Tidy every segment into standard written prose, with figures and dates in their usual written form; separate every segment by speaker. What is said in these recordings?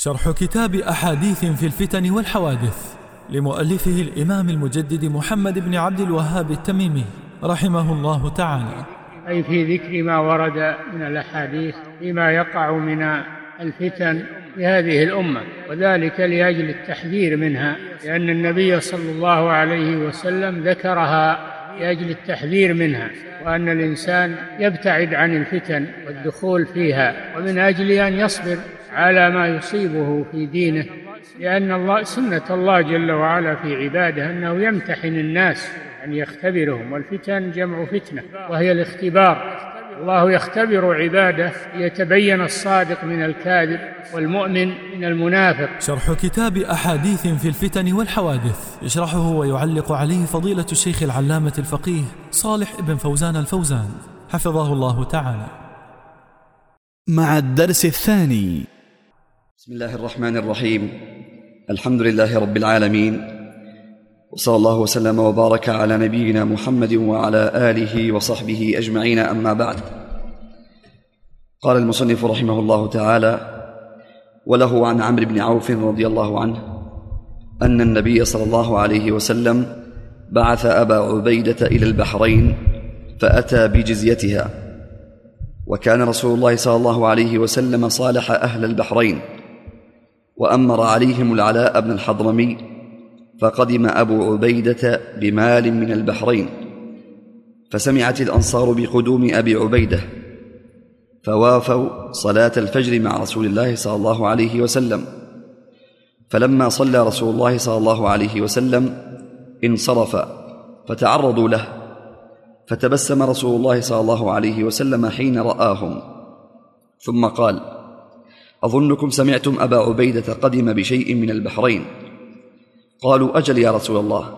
Speaker 1: شرح كتاب أحاديث في الفتن والحوادث لمؤلفه الإمام المجدد محمد بن عبد الوهاب التميمي رحمه الله تعالى،
Speaker 2: أي في ذكر ما ورد من الأحاديث فيما يقع من الفتن في هذه الأمة، وذلك لأجل التحذير منها، لأن النبي صلى الله عليه وسلم ذكرها لأجل التحذير منها، وأن الإنسان يبتعد عن الفتن والدخول فيها، ومن أجل أن يصبر على ما يصيبه في دينه، لأن سنة الله جل وعلا في عباده أنه يمتحن الناس أن يختبرهم، والفتن جمع فتنة وهي الاختبار. الله يختبر عباده ليتبين الصادق من الكاذب والمؤمن من المنافق.
Speaker 1: شرح كتاب أحاديث في الفتن والحوادث يشرحه ويعلق عليه فضيلة الشيخ العلامة الفقيه صالح بن فوزان الفوزان حفظه الله تعالى.
Speaker 3: مع الدرس الثاني.
Speaker 4: بسم الله الرحمن الرحيم. الحمد لله رب العالمين، وصلى الله وسلم وبارك على نبينا محمد وعلى آله وصحبه أجمعين، أما بعد. قال المصنف رحمه الله تعالى: وله عن عمرو بن عوف رضي الله عنه أن النبي صلى الله عليه وسلم بعث أبا عبيدة إلى البحرين فأتى بجزيتها، وكان رسول الله صلى الله عليه وسلم صالح أهل البحرين وأمر عليهم العلاء بن الحضرمي، فقدم أبو عبيدة بمال من البحرين، فسمعت الأنصار بقدوم أبي عبيدة فوافوا صلاة الفجر مع رسول الله صلى الله عليه وسلم، فلما صلى رسول الله صلى الله عليه وسلم انصرف فتعرضوا له، فتبسم رسول الله صلى الله عليه وسلم حين رآهم، ثم قال: أظنكم سمعتم أبا عبيدة قدم بشيء من البحرين. قالوا: أجل يا رسول الله.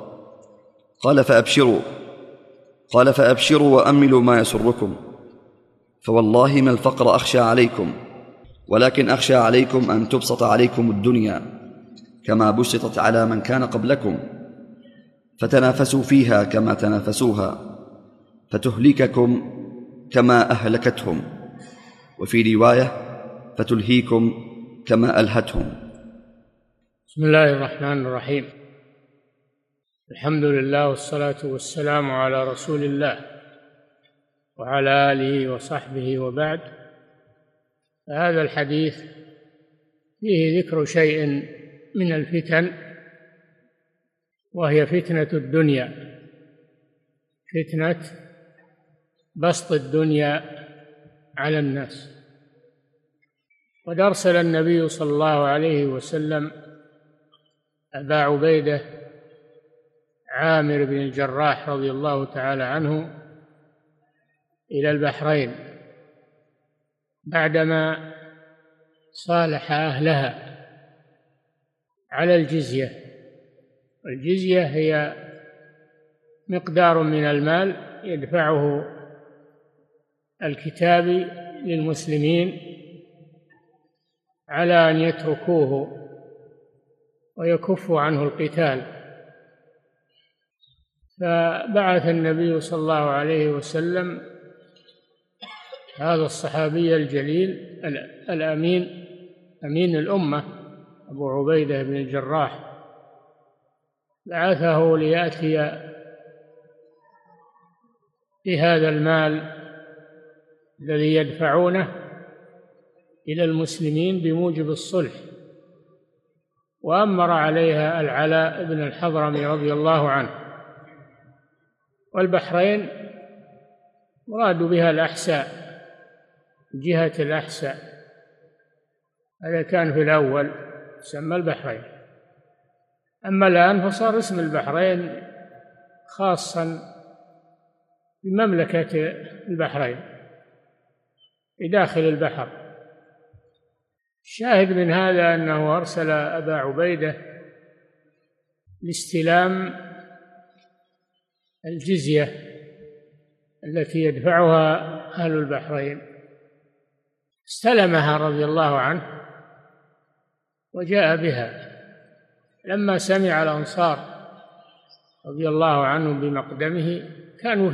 Speaker 4: قال فأبشروا وأملوا ما يسركم، فوالله ما الفقر أخشى عليكم، ولكن أخشى عليكم أن تبسط عليكم الدنيا كما بسطت على من كان قبلكم، فتنافسوا فيها كما تنافسوها، فتهلككم كما أهلكتهم، وفي رواية فتلهيكم كما ألهتهم.
Speaker 2: بسم الله الرحمن الرحيم. الحمد لله والصلاة والسلام على رسول الله وعلى آله وصحبه، وبعد. هذا الحديث فيه ذكر شيء من الفتن، وهي فتنة الدنيا، فتنة بسط الدنيا على الناس. قد أرسل النبي صلى الله عليه وسلم أبا عبيدة عامر بن الجراح رضي الله تعالى عنه إلى البحرين بعدما صالح أهلها على الجزية. الجزية هي مقدار من المال يدفعه الكتابي للمسلمين على أن يتركوه ويكفوا عنه القتال. فبعث النبي صلى الله عليه وسلم هذا الصحابي الجليل الأمين، أمين الأمة، أبو عبيدة بن الجراح، بعثه ليأتي بهذا المال الذي يدفعونه إلى المسلمين بموجب الصلح، وأمر عليها العلاء بن الحضرمي رضي الله عنه. والبحرين مراد بها الأحساء، جهة الأحساء، هذا كان في الأول سمى البحرين، أما الآن فصار اسم البحرين خاصا بمملكة البحرين في داخل البحر. الشاهد من هذا أنه أرسل أبا عبيدة لاستلام الجزية التي يدفعها أهل البحرين، استلمها رضي الله عنه وجاء بها. لما سمع الأنصار رضي الله عنهم بمقدمه كانوا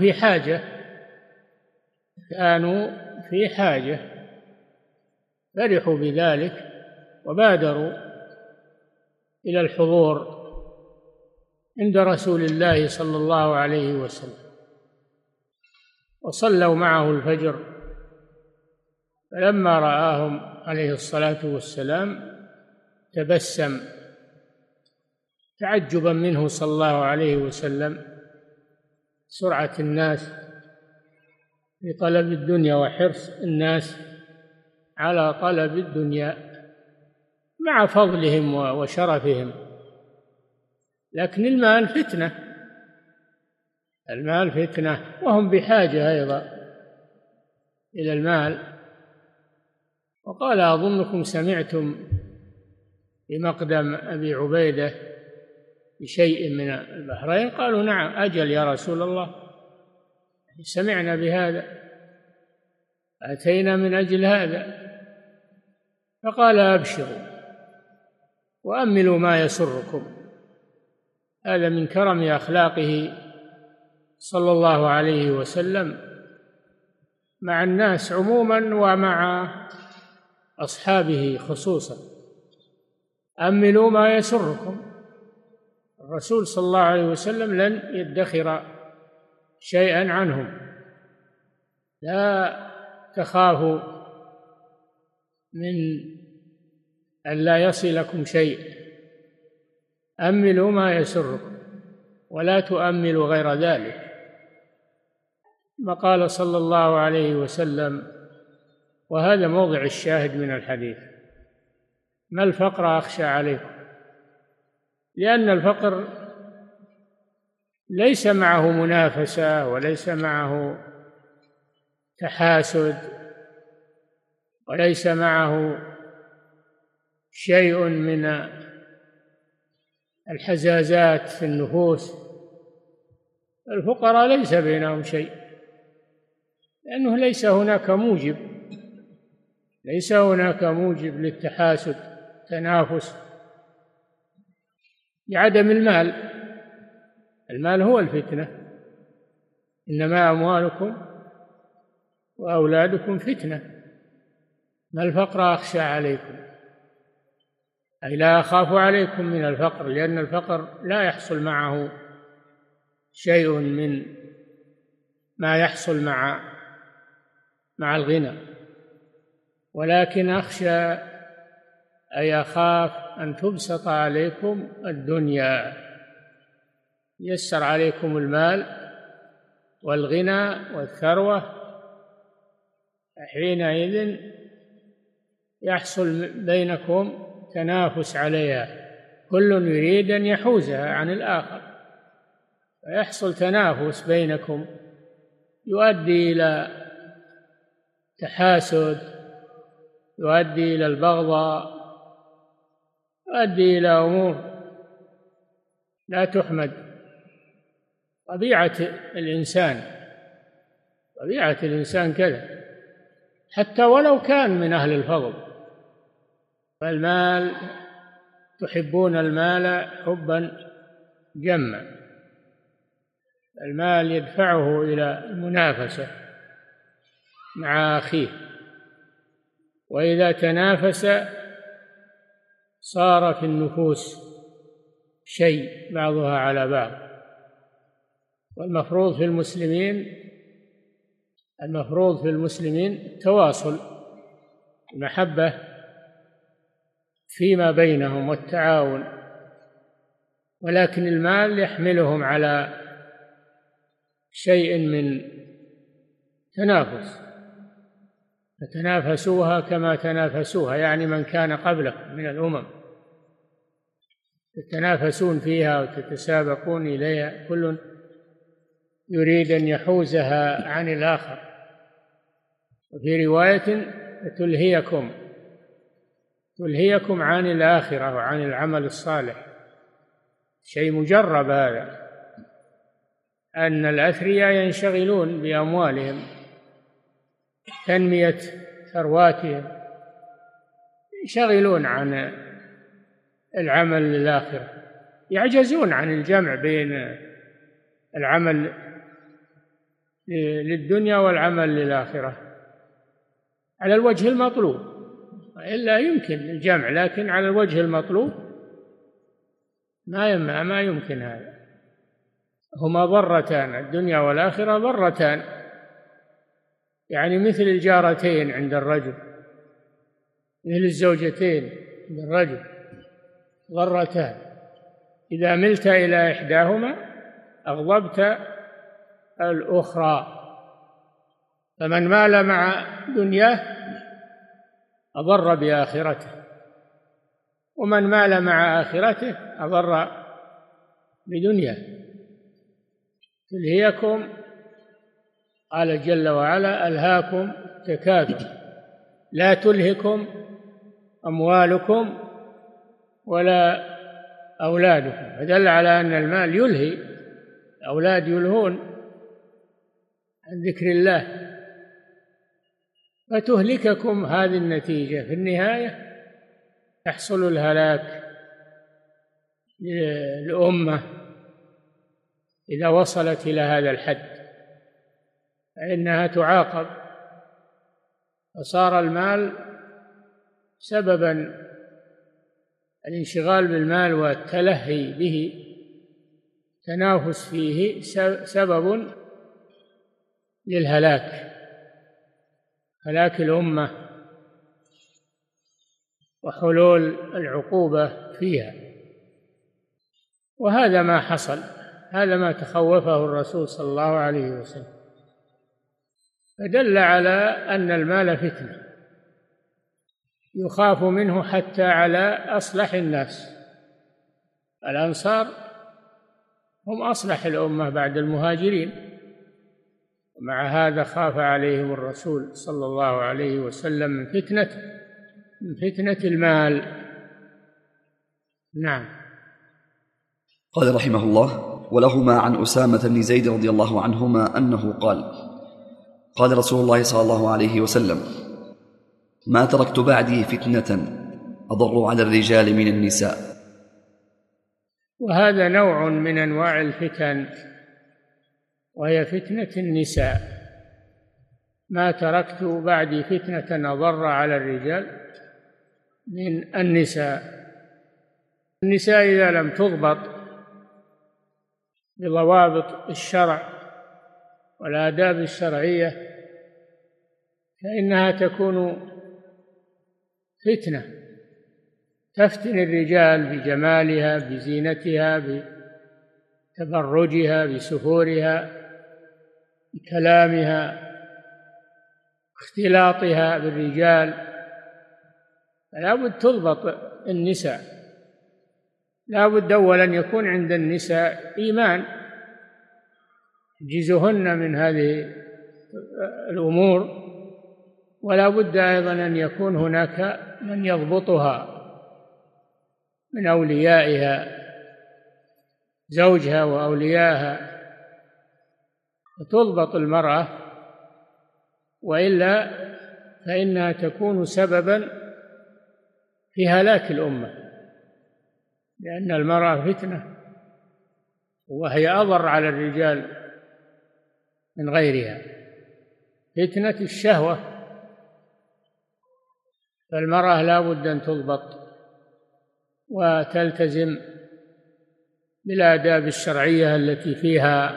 Speaker 2: في حاجة، فرحوا بذلك وبادروا إلى الحضور عند رسول الله صلى الله عليه وسلم وصلوا معه الفجر. فلما رآهم عليه الصلاة والسلام تبسم تعجبا منه صلى الله عليه وسلم، سرعة الناس في طلب الدنيا وحرص الناس على طلب الدنيا مع فضلهم وشرفهم. لكن المال فتنة، المال فتنة، وهم بحاجة أيضا إلى المال. وقال: أظنكم سمعتم بمقدم أبي عبيدة بشيء من البحرين؟ قالوا: نعم. أجل يا رسول الله، سمعنا بهذا، أتينا من أجل هذا. فقال: أبشروا وأملوا ما يسركم. هذا من كرم أخلاقه صلى الله عليه وسلم مع الناس عموما ومع أصحابه خصوصا. أملوا ما يسركم. الرسول صلى الله عليه وسلم لن يدخر شيئا عنهم. لا تخافوا من أن لا يصلكم شيء، أملوا ما يسركم ولا تؤملوا غير ذلك. ما قال صلى الله عليه وسلم، وهذا موضع الشاهد من الحديث: ما الفقر أخشى عليكم. لأن الفقر ليس معه منافسة وليس معه تحاسد وليس معه شيء من الحزازات في النفوس. الفقراء ليس بينهم شيء، لأنه ليس هناك موجب للتحاسد تنافس لعدم المال. المال هو الفتنة، إنما أموالكم وأولادكم فتنة. ما الفقر أخشى عليكم، أي لا أخاف عليكم من الفقر، لأن الفقر لا يحصل معه شيء من ما يحصل مع الغنى، ولكن أخشى أي أخاف أن تبسط عليكم الدنيا، يسر عليكم المال والغنى والثروة، حينئذ يحصل بينكم تنافس عليها، كل يريد أن يحوزها عن الآخر، فيحصل تنافس بينكم يؤدي إلى تحاسد، يؤدي إلى البغضاء، يؤدي إلى أمور لا تحمد. طبيعة الإنسان كذا، حتى ولو كان من أهل الفضل. فالمال تحبون المال حبا جما، المال يدفعه إلى المنافسة مع أخيه، وإذا تنافس صار في النفوس شيء بعضها على بعض. والمفروض في المسلمين التواصل، المحبة فيما بينهم والتعاون، ولكن المال يحملهم على شيء من تنافس، فتنافسوها كما تنافسوها، يعني من كان قبلكم من الأمم تتنافسون فيها وتتسابقون إليها، كل يريد أن يحوزها عن الآخر. وفي رواية تلهيكم عن الآخرة وعن العمل الصالح. شيء مجرب هذا، أن الأثرياء ينشغلون بأموالهم، تنمية ثرواتهم، ينشغلون عن العمل للآخرة، يعجزون عن الجمع بين العمل للدنيا والعمل للآخرة على الوجه المطلوب. إلا يمكن الجمع، لكن على الوجه المطلوب ما يمكن هذا. هما ضرتان، الدنيا والآخرة ضرتان، يعني مثل الجارتين عند الرجل، مثل الزوجتين عند الرجل، ضرتان، إذا ملت إلى إحداهما أغضبت الأخرى. فمن مال مع دنياه أضر بآخرته، ومن مال مع آخرته أضر بدنياه. تلهيكم، قال جل وعلا: ألهاكم تكاثر، لا تلهكم أموالكم ولا أولادكم. فدل على أن المال يلهي، الأولاد يلهون عن ذكر الله، فتهلككم هذه النتيجة. في النهاية يحصل الهلاك للأمة إذا وصلت إلى هذا الحد، فإنها تعاقب. فصار المال سببا، الانشغال بالمال والتلهي به، تنافس فيه، سبب للهلاك، هلاك الأمة وحلول العقوبة فيها. وهذا ما حصل، هذا ما تخوفه الرسول صلى الله عليه وسلم، فدل على أن المال فتنة يخاف منه حتى على أصلح الناس. الأنصار هم أصلح الأمة بعد المهاجرين، ومع هذا خاف عليهم الرسول صلى الله عليه وسلم من فتنة المال. نعم.
Speaker 4: قال رحمه الله: ولهما عن أسامة بن زيد رضي الله عنهما أنه قال: قال رسول الله صلى الله عليه وسلم: ما تركت بعدي فتنة أضر على الرجال من النساء.
Speaker 2: وهذا نوع من أنواع الفتن، وهي فتنة النساء. ما تركت بعدي فتنة أضر على الرجال من النساء. النساء إذا لم تضبط بضوابط الشرع والآداب الشرعية فإنها تكون فتنة، تفتن الرجال بجمالها، بزينتها، بتبرجها، بسفورها، بكلامها، اختلاطها بالرجال. فلا بد تضبط النساء، لا بد أولا يكون عند النساء إيمان يجيزهن من هذه الأمور، ولا بد أيضا أن يكون هناك من يضبطها من أوليائها، زوجها وأوليائها، وتضبط المرأة، وإلا فإنها تكون سببا في هلاك الأمة، لأن المرأة فتنة، وهي أضر على الرجال من غيرها، فتنة الشهوة. فالمرأة لا بد أن تضبط وتلتزم بالآداب الشرعية التي فيها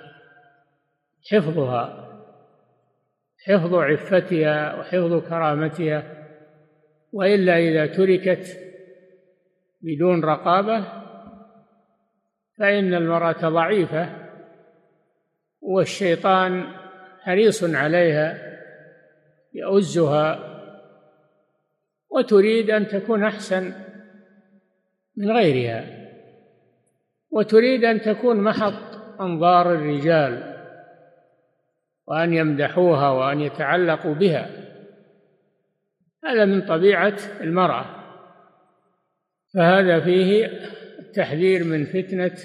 Speaker 2: حفظها، حفظ عفتها وحفظ كرامتها. وإلا إذا تركت بدون رقابة فإن المرأة ضعيفة، والشيطان حريص عليها يؤزها، وتريد أن تكون أحسن من غيرها، وتريد أن تكون محط أنظار الرجال، وأن يمدحوها وأن يتعلقوا بها. هذا من طبيعة المرأة، فهذا فيه التحذير من فتنة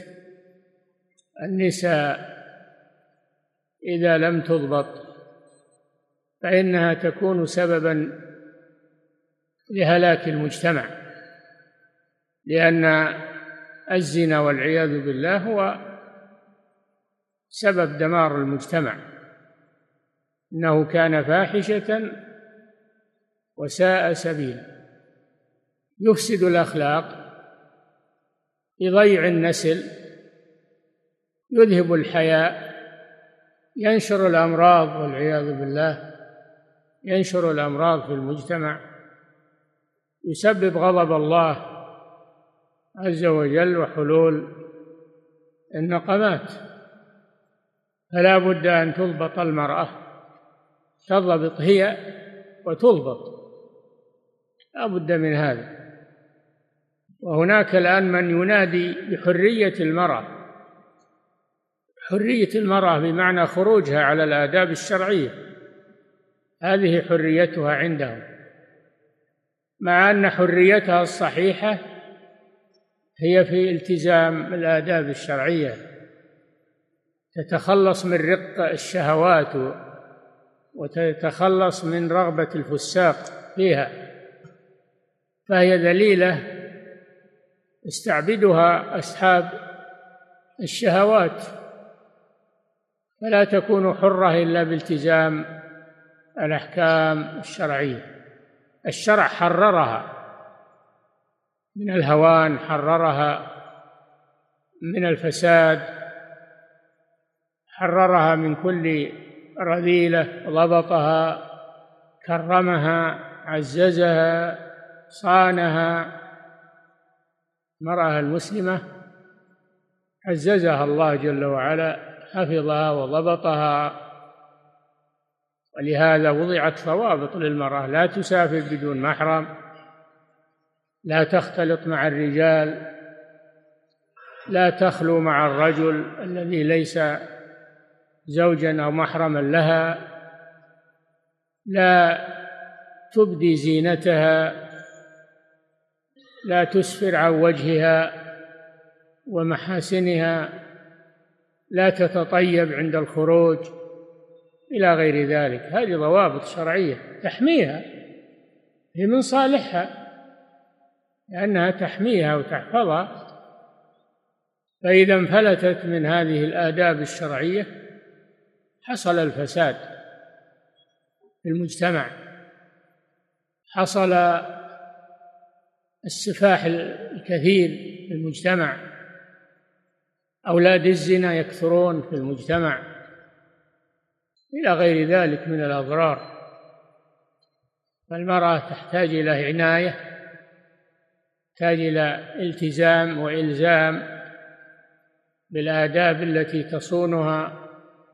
Speaker 2: النساء إذا لم تضبط، فإنها تكون سببا لهلاك المجتمع، لأن الزنا والعياذ بالله هو سبب دمار المجتمع، إنه كان فاحشة وساء سبيلا. يفسد الأخلاق، يضيع النسل، يذهب الحياء، ينشر الأمراض والعياذ بالله، ينشر الأمراض في المجتمع، يسبب غضب الله عز وجل وحلول النقمات. فلا بد أن تضبط المرأة، تضبط هي وتضبط، لا بد من هذا. وهناك الآن من ينادي بحرية المرأة، حرية المرأة بمعنى خروجها على الآداب الشرعية، هذه حريتها عندهم، مع أن حريتها الصحيحة هي في التزام الآداب الشرعية، تتخلص من رق الشهوات وتتخلص من رغبة الفساق فيها، فهي ذليلة استعبدها أصحاب الشهوات، فلا تكون حرة إلا بالتزام الأحكام الشرعية. الشرع حررها من الهوان، حررها من الفساد، حررها من كل رذيلة، ضبطها، كرمها، عززها، صانها. المرأة المسلمة عززها الله جل وعلا، حفظها وضبطها، ولهذا وضعت ضوابط للمرأة: لا تسافر بدون محرم، لا تختلط مع الرجال، لا تخلو مع الرجل الذي ليس زوجا أو محرما لها، لا تبدي زينتها، لا تسفر عن وجهها ومحاسنها، لا تتطيب عند الخروج، إلى غير ذلك. هذه ضوابط شرعية تحميها، هي من صالحها لأنها تحميها وتحفظها. فإذا انفلتت من هذه الآداب الشرعية حصل الفساد في المجتمع، حصل السفاح الكثير في المجتمع، أولاد الزنا يكثرون في المجتمع، إلى غير ذلك من الأضرار. فالمرأة تحتاج إلى عناية، تحتاج إلى التزام وإلزام بالآداب التي تصونها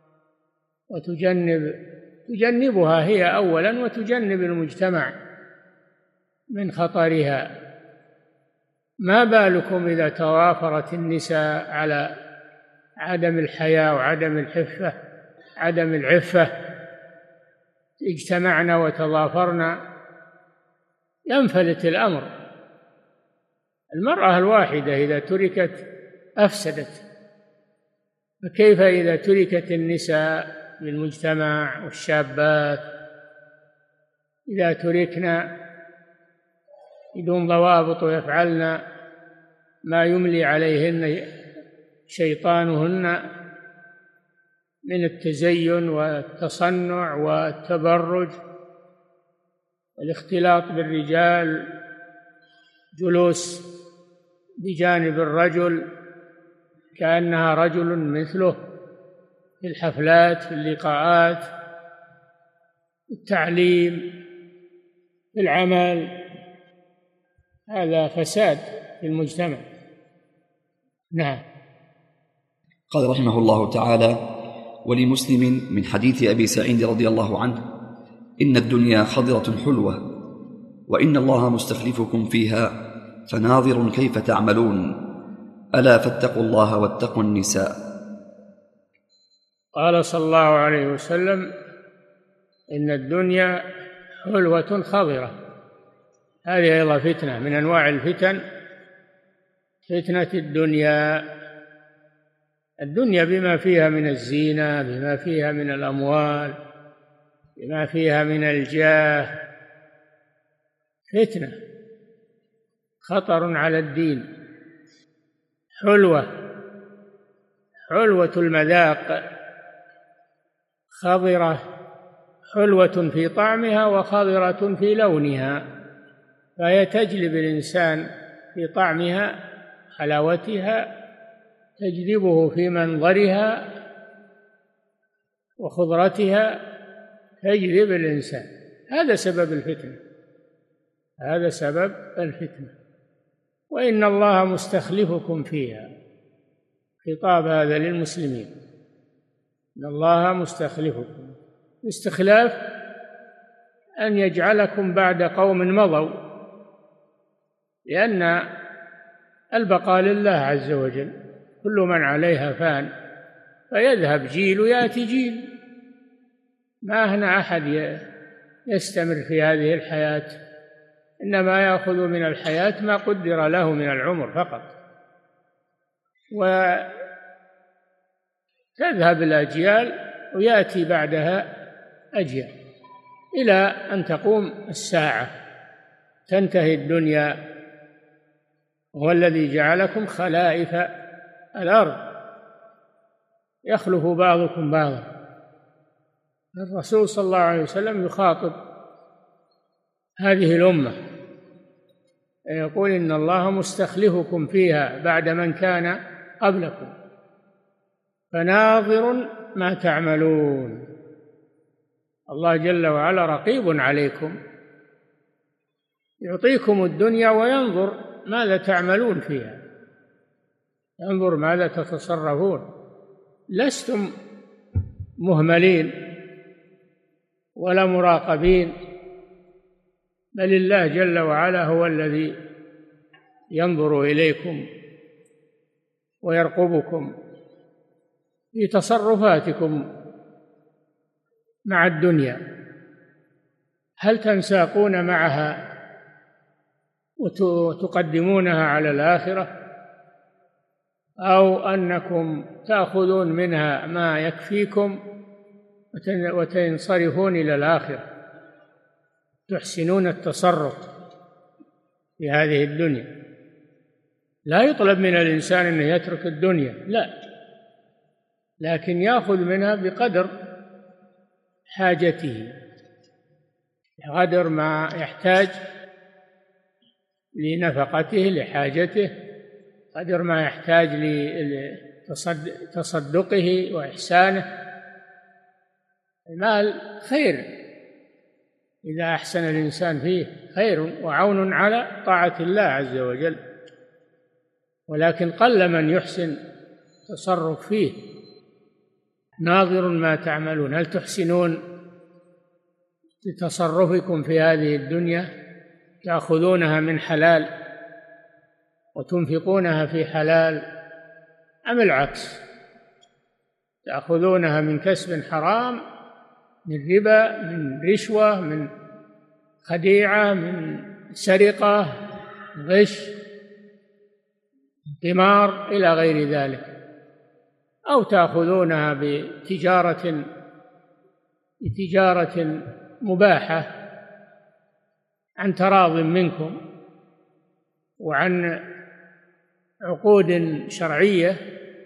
Speaker 2: وتجنبها هي أولا، وتجنب المجتمع من خطرها. ما بالكم إذا توافرت النساء على عدم الحياء وعدم الحفة، عدم العفة، اجتمعنا وتضافرنا، ينفلت الأمر. المرأة الواحدة إذا تركت أفسدت، فكيف إذا تركت النساء بالمجتمع والشابات، إذا تركنا بدون ضوابط ويفعلن ما يملي عليهن شيطانهن من التزين والتصنع والتبرج والاختلاط بالرجال، جلوس بجانب الرجل كأنها رجل مثله في الحفلات، في اللقاءات، في التعليم، في العمل، هذا فساد في المجتمع. نعم.
Speaker 4: قال رحمه الله تعالى: ولمسلم من حديث أبي سعيد رضي الله عنه: إن الدنيا خضرة حلوة، وإن الله مستخلفكم فيها فناظر كيف تعملون، ألا فاتقوا الله واتقوا النساء.
Speaker 2: قال صلى الله عليه وسلم: إن الدنيا حلوة خضرة. هذه أيضا فتنة من أنواع الفتن، فتنة الدنيا بما فيها من الزينة، بما فيها من الأموال، بما فيها من الجاه، فتنة، خطر على الدين. حلوة المذاق، خضرة حلوة في طعمها وخضرة في لونها، فهي تجلب الإنسان في طعمها حلاوتها، تجذبه في منظرها وخضرتها، تجذب الإنسان. هذا سبب الفتنة، هذا سبب الفتنة. وإن الله مستخلفكم فيها، خطاب هذا للمسلمين، إن الله مستخلفكم. الاستخلاف أن يجعلكم بعد قوم مضوا، لأن البقاء لله عز وجل، كل من عليها فان، فيذهب جيل ويأتي جيل، ما هنا أحد يستمر في هذه الحياة، إنما يأخذ من الحياة ما قدر له من العمر فقط، وتذهب الأجيال ويأتي بعدها أجيال إلى أن تقوم الساعة، تنتهي الدنيا. هو الذي جعلكم خلائف الأرض، يخلف بعضكم بعضا. الرسول صلى الله عليه وسلم يخاطب هذه الأمة، يقول إن الله مستخلفكم فيها بعد من كان قبلكم فناظر ما تعملون. الله جل وعلا رقيب عليكم، يعطيكم الدنيا وينظر ماذا تعملون فيها، ينظر ماذا تتصرفون. لستم مهملين ولا مراقبين، بل الله جل وعلا هو الذي ينظر إليكم ويرقبكم في تصرفاتكم مع الدنيا. هل تنساقون معها وتقدمونها على الآخرة، أو أنكم تأخذون منها ما يكفيكم وتنصرفون إلى الآخرة، تحسنون التصرف في هذه الدنيا؟ لا يطلب من الإنسان أن يترك الدنيا، لا، لكن يأخذ منها بقدر حاجته، بقدر ما يحتاج لنفقته لحاجته، قدر ما يحتاج لتصدقه وإحسانه. المال خير إذا أحسن الإنسان فيه، خير وعون على طاعة الله عز وجل، ولكن قل من يحسن تصرف فيه. ناظر ما تعملون، هل تحسنون بتصرفكم في هذه الدنيا؟ تأخذونها من حلال وتنفقونها في حلال، أم العكس تأخذونها من كسب حرام، من ربا، من رشوة، من خديعة، من سرقة، غش، قمار إلى غير ذلك، أو تأخذونها بتجارة مباحة عن تراض منكم وعن عقود شرعية،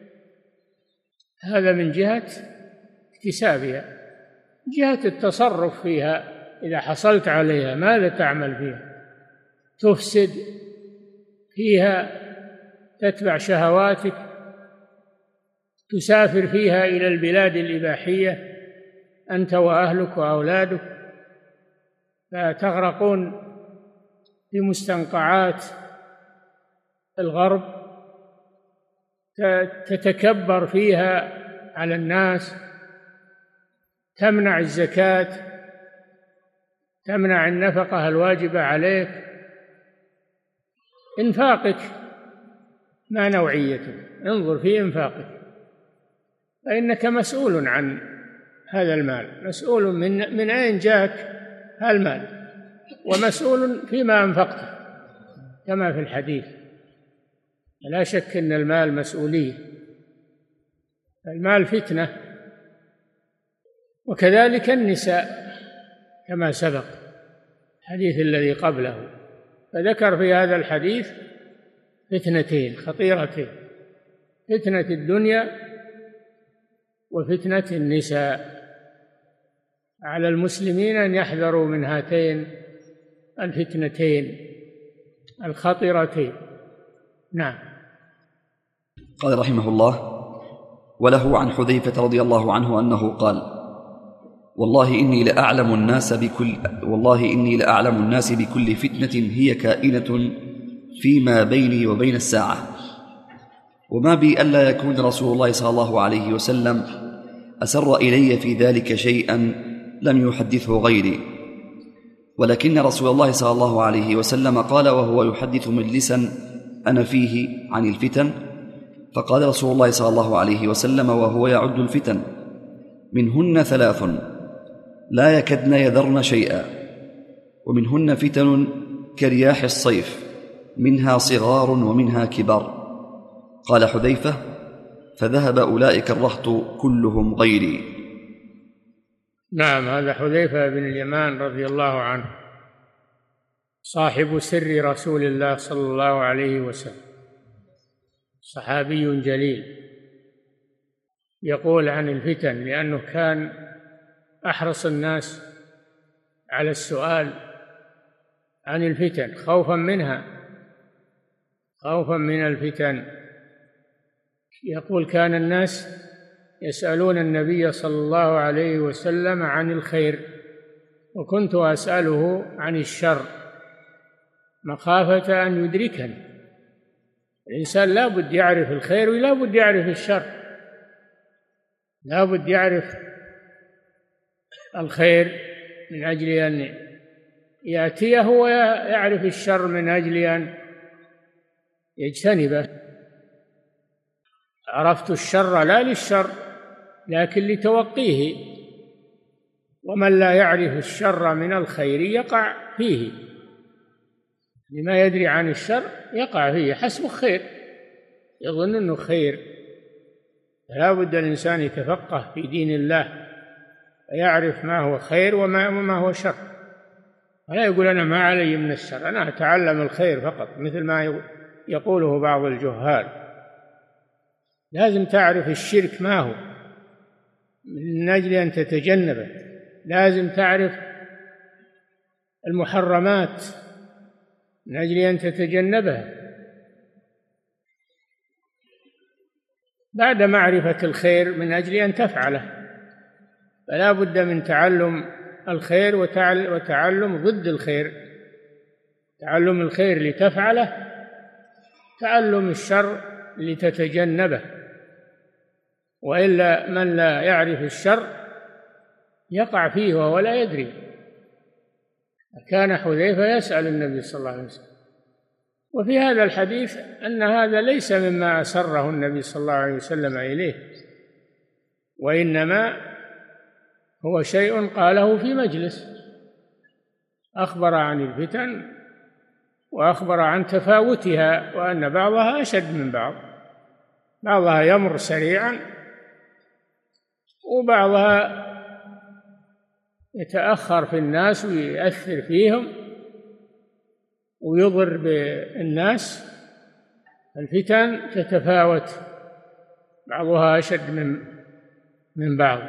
Speaker 2: هذا من جهة اكتسابها. جهة التصرف فيها، إذا حصلت عليها ماذا تعمل فيها؟ تفسد فيها، تتبع شهواتك، تسافر فيها إلى البلاد الإباحية أنت وأهلك وأولادك، فتغرقون في مستنقعات الغرب، تتكبر فيها على الناس، تمنع الزكاة، تمنع النفقة الواجبة عليك. إنفاقك ما نوعيته؟ انظر في إنفاقك، فإنك مسؤول عن هذا المال، مسؤول من أين جاءك المال، ومسؤول فيما أنفقته، كما في الحديث. لا شك أن المال مسؤولية، المال فتنة. وكذلك النساء كما سبق الحديث الذي قبله، فذكر في هذا الحديث فتنتين خطيرتين: فتنة الدنيا وفتنة النساء. على المسلمين أن يحذروا من هاتين الفتنتين الخطيرتين. نعم.
Speaker 4: قال رحمه الله: وله عن حذيفة رضي الله عنه أنه قال: والله إني لأعلم الناس بكل فتنة هي كائنة فيما بيني وبين الساعة، وما بي ألا يكون رسول الله صلى الله عليه وسلم أسر إلي في ذلك شيئا لم يحدثه غيري، ولكن رسول الله صلى الله عليه وسلم قال وهو يحدث مجلسا أنا فيه عن الفتن، فقال رسول الله صلى الله عليه وسلم وهو يعد الفتن: منهن 3 لا يكدن يذرن شيئا، ومنهن فتن كرياح الصيف، منها صغار ومنها كبار. قال حذيفة: فذهب أولئك الرهط كلهم غيري.
Speaker 2: نعم، هذا حذيفة بن اليمان رضي الله عنه، صاحب سر رسول الله صلى الله عليه وسلم، صحابي جليل، يقول عن الفتن لأنه كان أحرص الناس على السؤال عن الفتن خوفا من الفتن. يقول: كان الناس يسألون النبي صلى الله عليه وسلم عن الخير، وكنت أسأله عن الشر مخافة أن يدركني. الإنسان لا بد يعرف الخير ولا بد يعرف الشر، لا بد يعرف الخير من أجل أن يأتيه، ويعرف الشر من أجل أن يجتنبه. عرفت الشر لا للشر لكن لتوقيه، ومن لا يعرف الشر من الخير يقع فيه، لما يدري عن الشر يقع فيه حسب خير، يظن أنه خير. فلا بد الإنسان يتفقه في دين الله ويعرف ما هو خير وما هو شر، ولا يقول أنا ما علي من الشر، أنا أتعلم الخير فقط، مثل ما يقوله بعض الجهال. لازم تعرف الشرك ما هو من أجل أن تتجنبه، لازم تعرف المحرمات من أجل أن تتجنبها. بعد معرفة الخير من أجل أن تفعله، فلا بد من تعلم الخير وتعلم ضد الخير، تعلم الخير لتفعله، تعلم الشر لتتجنبه. وإلا من لا يعرف الشر يقع فيه وهو لا يدري. كان حذيفة يسأل النبي صلى الله عليه وسلم. وفي هذا الحديث أن هذا ليس مما أسره النبي صلى الله عليه وسلم إليه، وإنما هو شيء قاله في مجلس، أخبر عن الفتن وأخبر عن تفاوتها، وأن بعضها أشد من بعض، بعضها يمر سريعا وبعضها يتأخر في الناس ويؤثر فيهم ويضر بالناس. الفتن تتفاوت، بعضها أشد من بعض،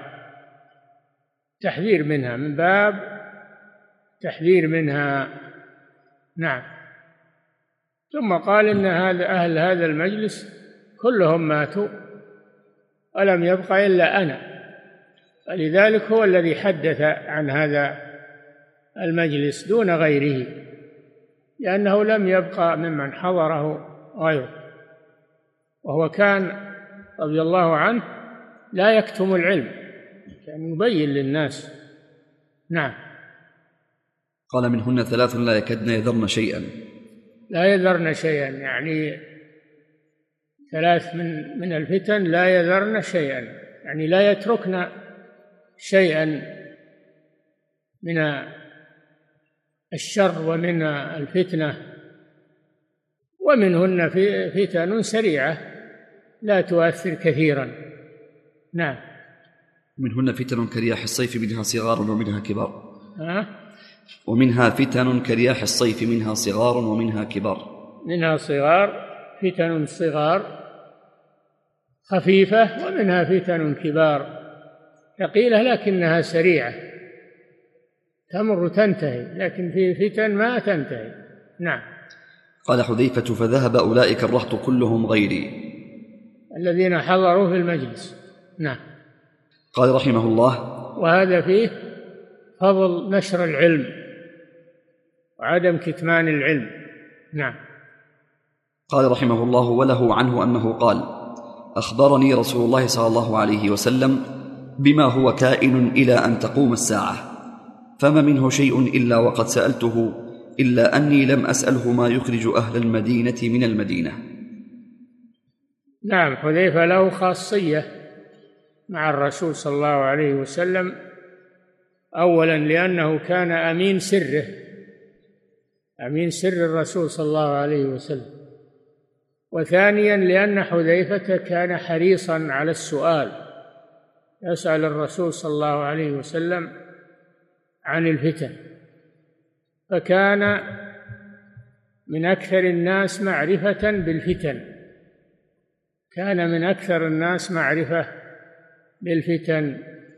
Speaker 2: تحذير منها من باب تحذير منها. نعم. ثم قال إن أهل هذا المجلس كلهم ماتوا ولم يبق إلا أنا، فلذلك هو الذي حدث عن هذا المجلس دون غيره، لأنه لم يبقى ممن حضره غيره، وهو كان رضي الله عنه لا يكتم العلم، كان يبين للناس. نعم.
Speaker 4: قال: منهن 3 لا يكدن يذرن شيئا.
Speaker 2: لا يذرن شيئا يعني 3 من الفتن لا يذرن شيئا، يعني لا يتركن شيئا من الشر ومن الفتنة. ومنهن فتن سريعة لا تؤثر كثيرا. نعم.
Speaker 4: منهن فتن كرياح الصيف، منها صغار ومنها كبار. ومنها فتن كرياح الصيف، منها صغار ومنها كبار.
Speaker 2: منها صغار، فتن صغار خفيفة، ومنها فتن كبار ثقيلة لكنها سريعة تمر تنتهي، لكن في فتن ما تنتهي. نعم.
Speaker 4: قال حذيفة: فذهب أولئك الرهط كلهم غيري،
Speaker 2: الذين حضروا في المجلس. نعم.
Speaker 4: قال رحمه الله:
Speaker 2: وهذا فيه فضل نشر العلم وعدم كتمان العلم. نعم.
Speaker 4: قال رحمه الله: وله عنه أنه قال: أخبرني رسول الله صلى الله عليه وسلم بما هو كائن إلى أن تقوم الساعة، فما منه شيء إلا وقد سألته، إلا أني لم أسأله ما يخرج أهل المدينة من المدينة.
Speaker 2: نعم. حذيفة له خاصية مع الرسول صلى الله عليه وسلم، أولا لأنه كان أمين سره، أمين سر الرسول صلى الله عليه وسلم، وثانيا لأن حذيفة كان حريصا على السؤال، يسأل الرسول صلى الله عليه وسلم عن الفتن، فكان من أكثر الناس معرفة بالفتن، كان من أكثر الناس معرفة بالفتن.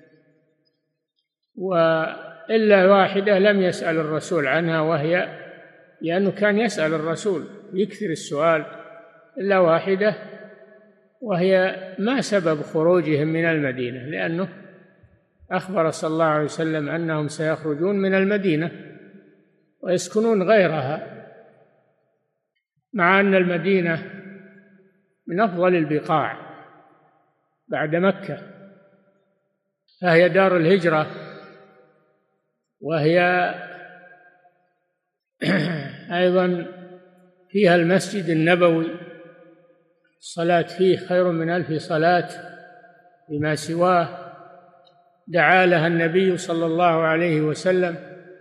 Speaker 2: وإلا واحدة لم يسأل الرسول عنها، وهي لأنه كان يسأل الرسول يكثر السؤال، إلا واحدة وهي ما سبب خروجهم من المدينة، لأنه أخبر صلى الله عليه وسلم أنهم سيخرجون من المدينة ويسكنون غيرها، مع أن المدينة من أفضل البقاع بعد مكة، فهي دار الهجرة، وهي أيضا فيها المسجد النبوي، الصلاة فيه خير من 1000 صلاة بما سواه، دعا لها النبي صلى الله عليه وسلم،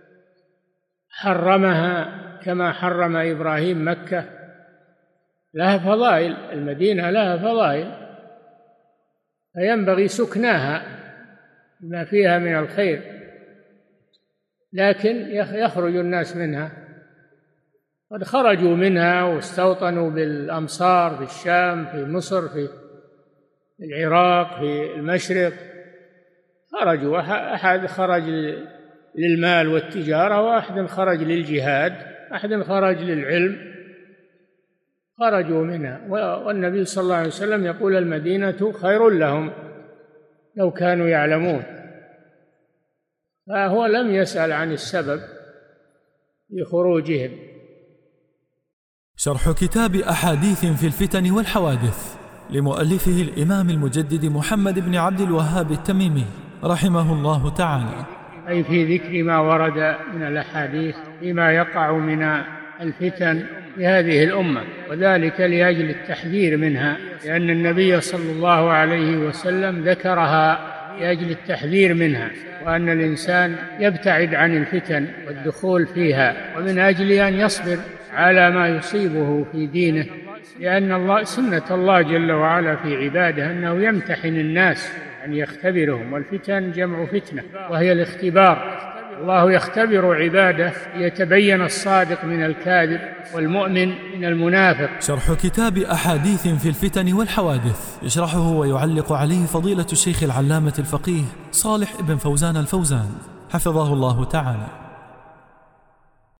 Speaker 2: حرمها كما حرم إبراهيم مكة، لها فضائل، المدينة لها فضائل، فينبغي سكناها بما فيها من الخير، لكن يخرج الناس منها، قد خرجوا منها واستوطنوا بالأمصار، في الشام، في مصر، في العراق، في المشرق، خرجوا، أحد خرج للمال والتجارة، وأحد خرج للجهاد، أحد خرج للعلم، خرجوا منها. والنبي صلى الله عليه وسلم يقول: المدينة خير لهم لو كانوا يعلمون، فهو لم يسأل عن السبب لخروجهم.
Speaker 1: شرح كتاب أحاديث في الفتن والحوادث لمؤلفه الإمام المجدد محمد بن عبد الوهاب التميمي رحمه الله تعالى،
Speaker 2: أي في ذكر ما ورد من الأحاديث فيما يقع من الفتن في هذه الأمة، وذلك لأجل التحذير منها، لأن النبي صلى الله عليه وسلم ذكرها لأجل التحذير منها، وأن الإنسان يبتعد عن الفتن والدخول فيها، ومن أجل أن يصبر على ما يصيبه في دينه، لأن سنة الله جل وعلا في عباده أنه يمتحن الناس، أن يختبرهم، والفتن جمع فتنة وهي الاختبار، الله يختبر عباده ليتبين الصادق من الكاذب والمؤمن من المنافق.
Speaker 1: شرح كتاب أحاديث في الفتن والحوادث يشرحه ويعلق عليه فضيلة الشيخ العلامة الفقيه صالح بن فوزان الفوزان حفظه الله تعالى.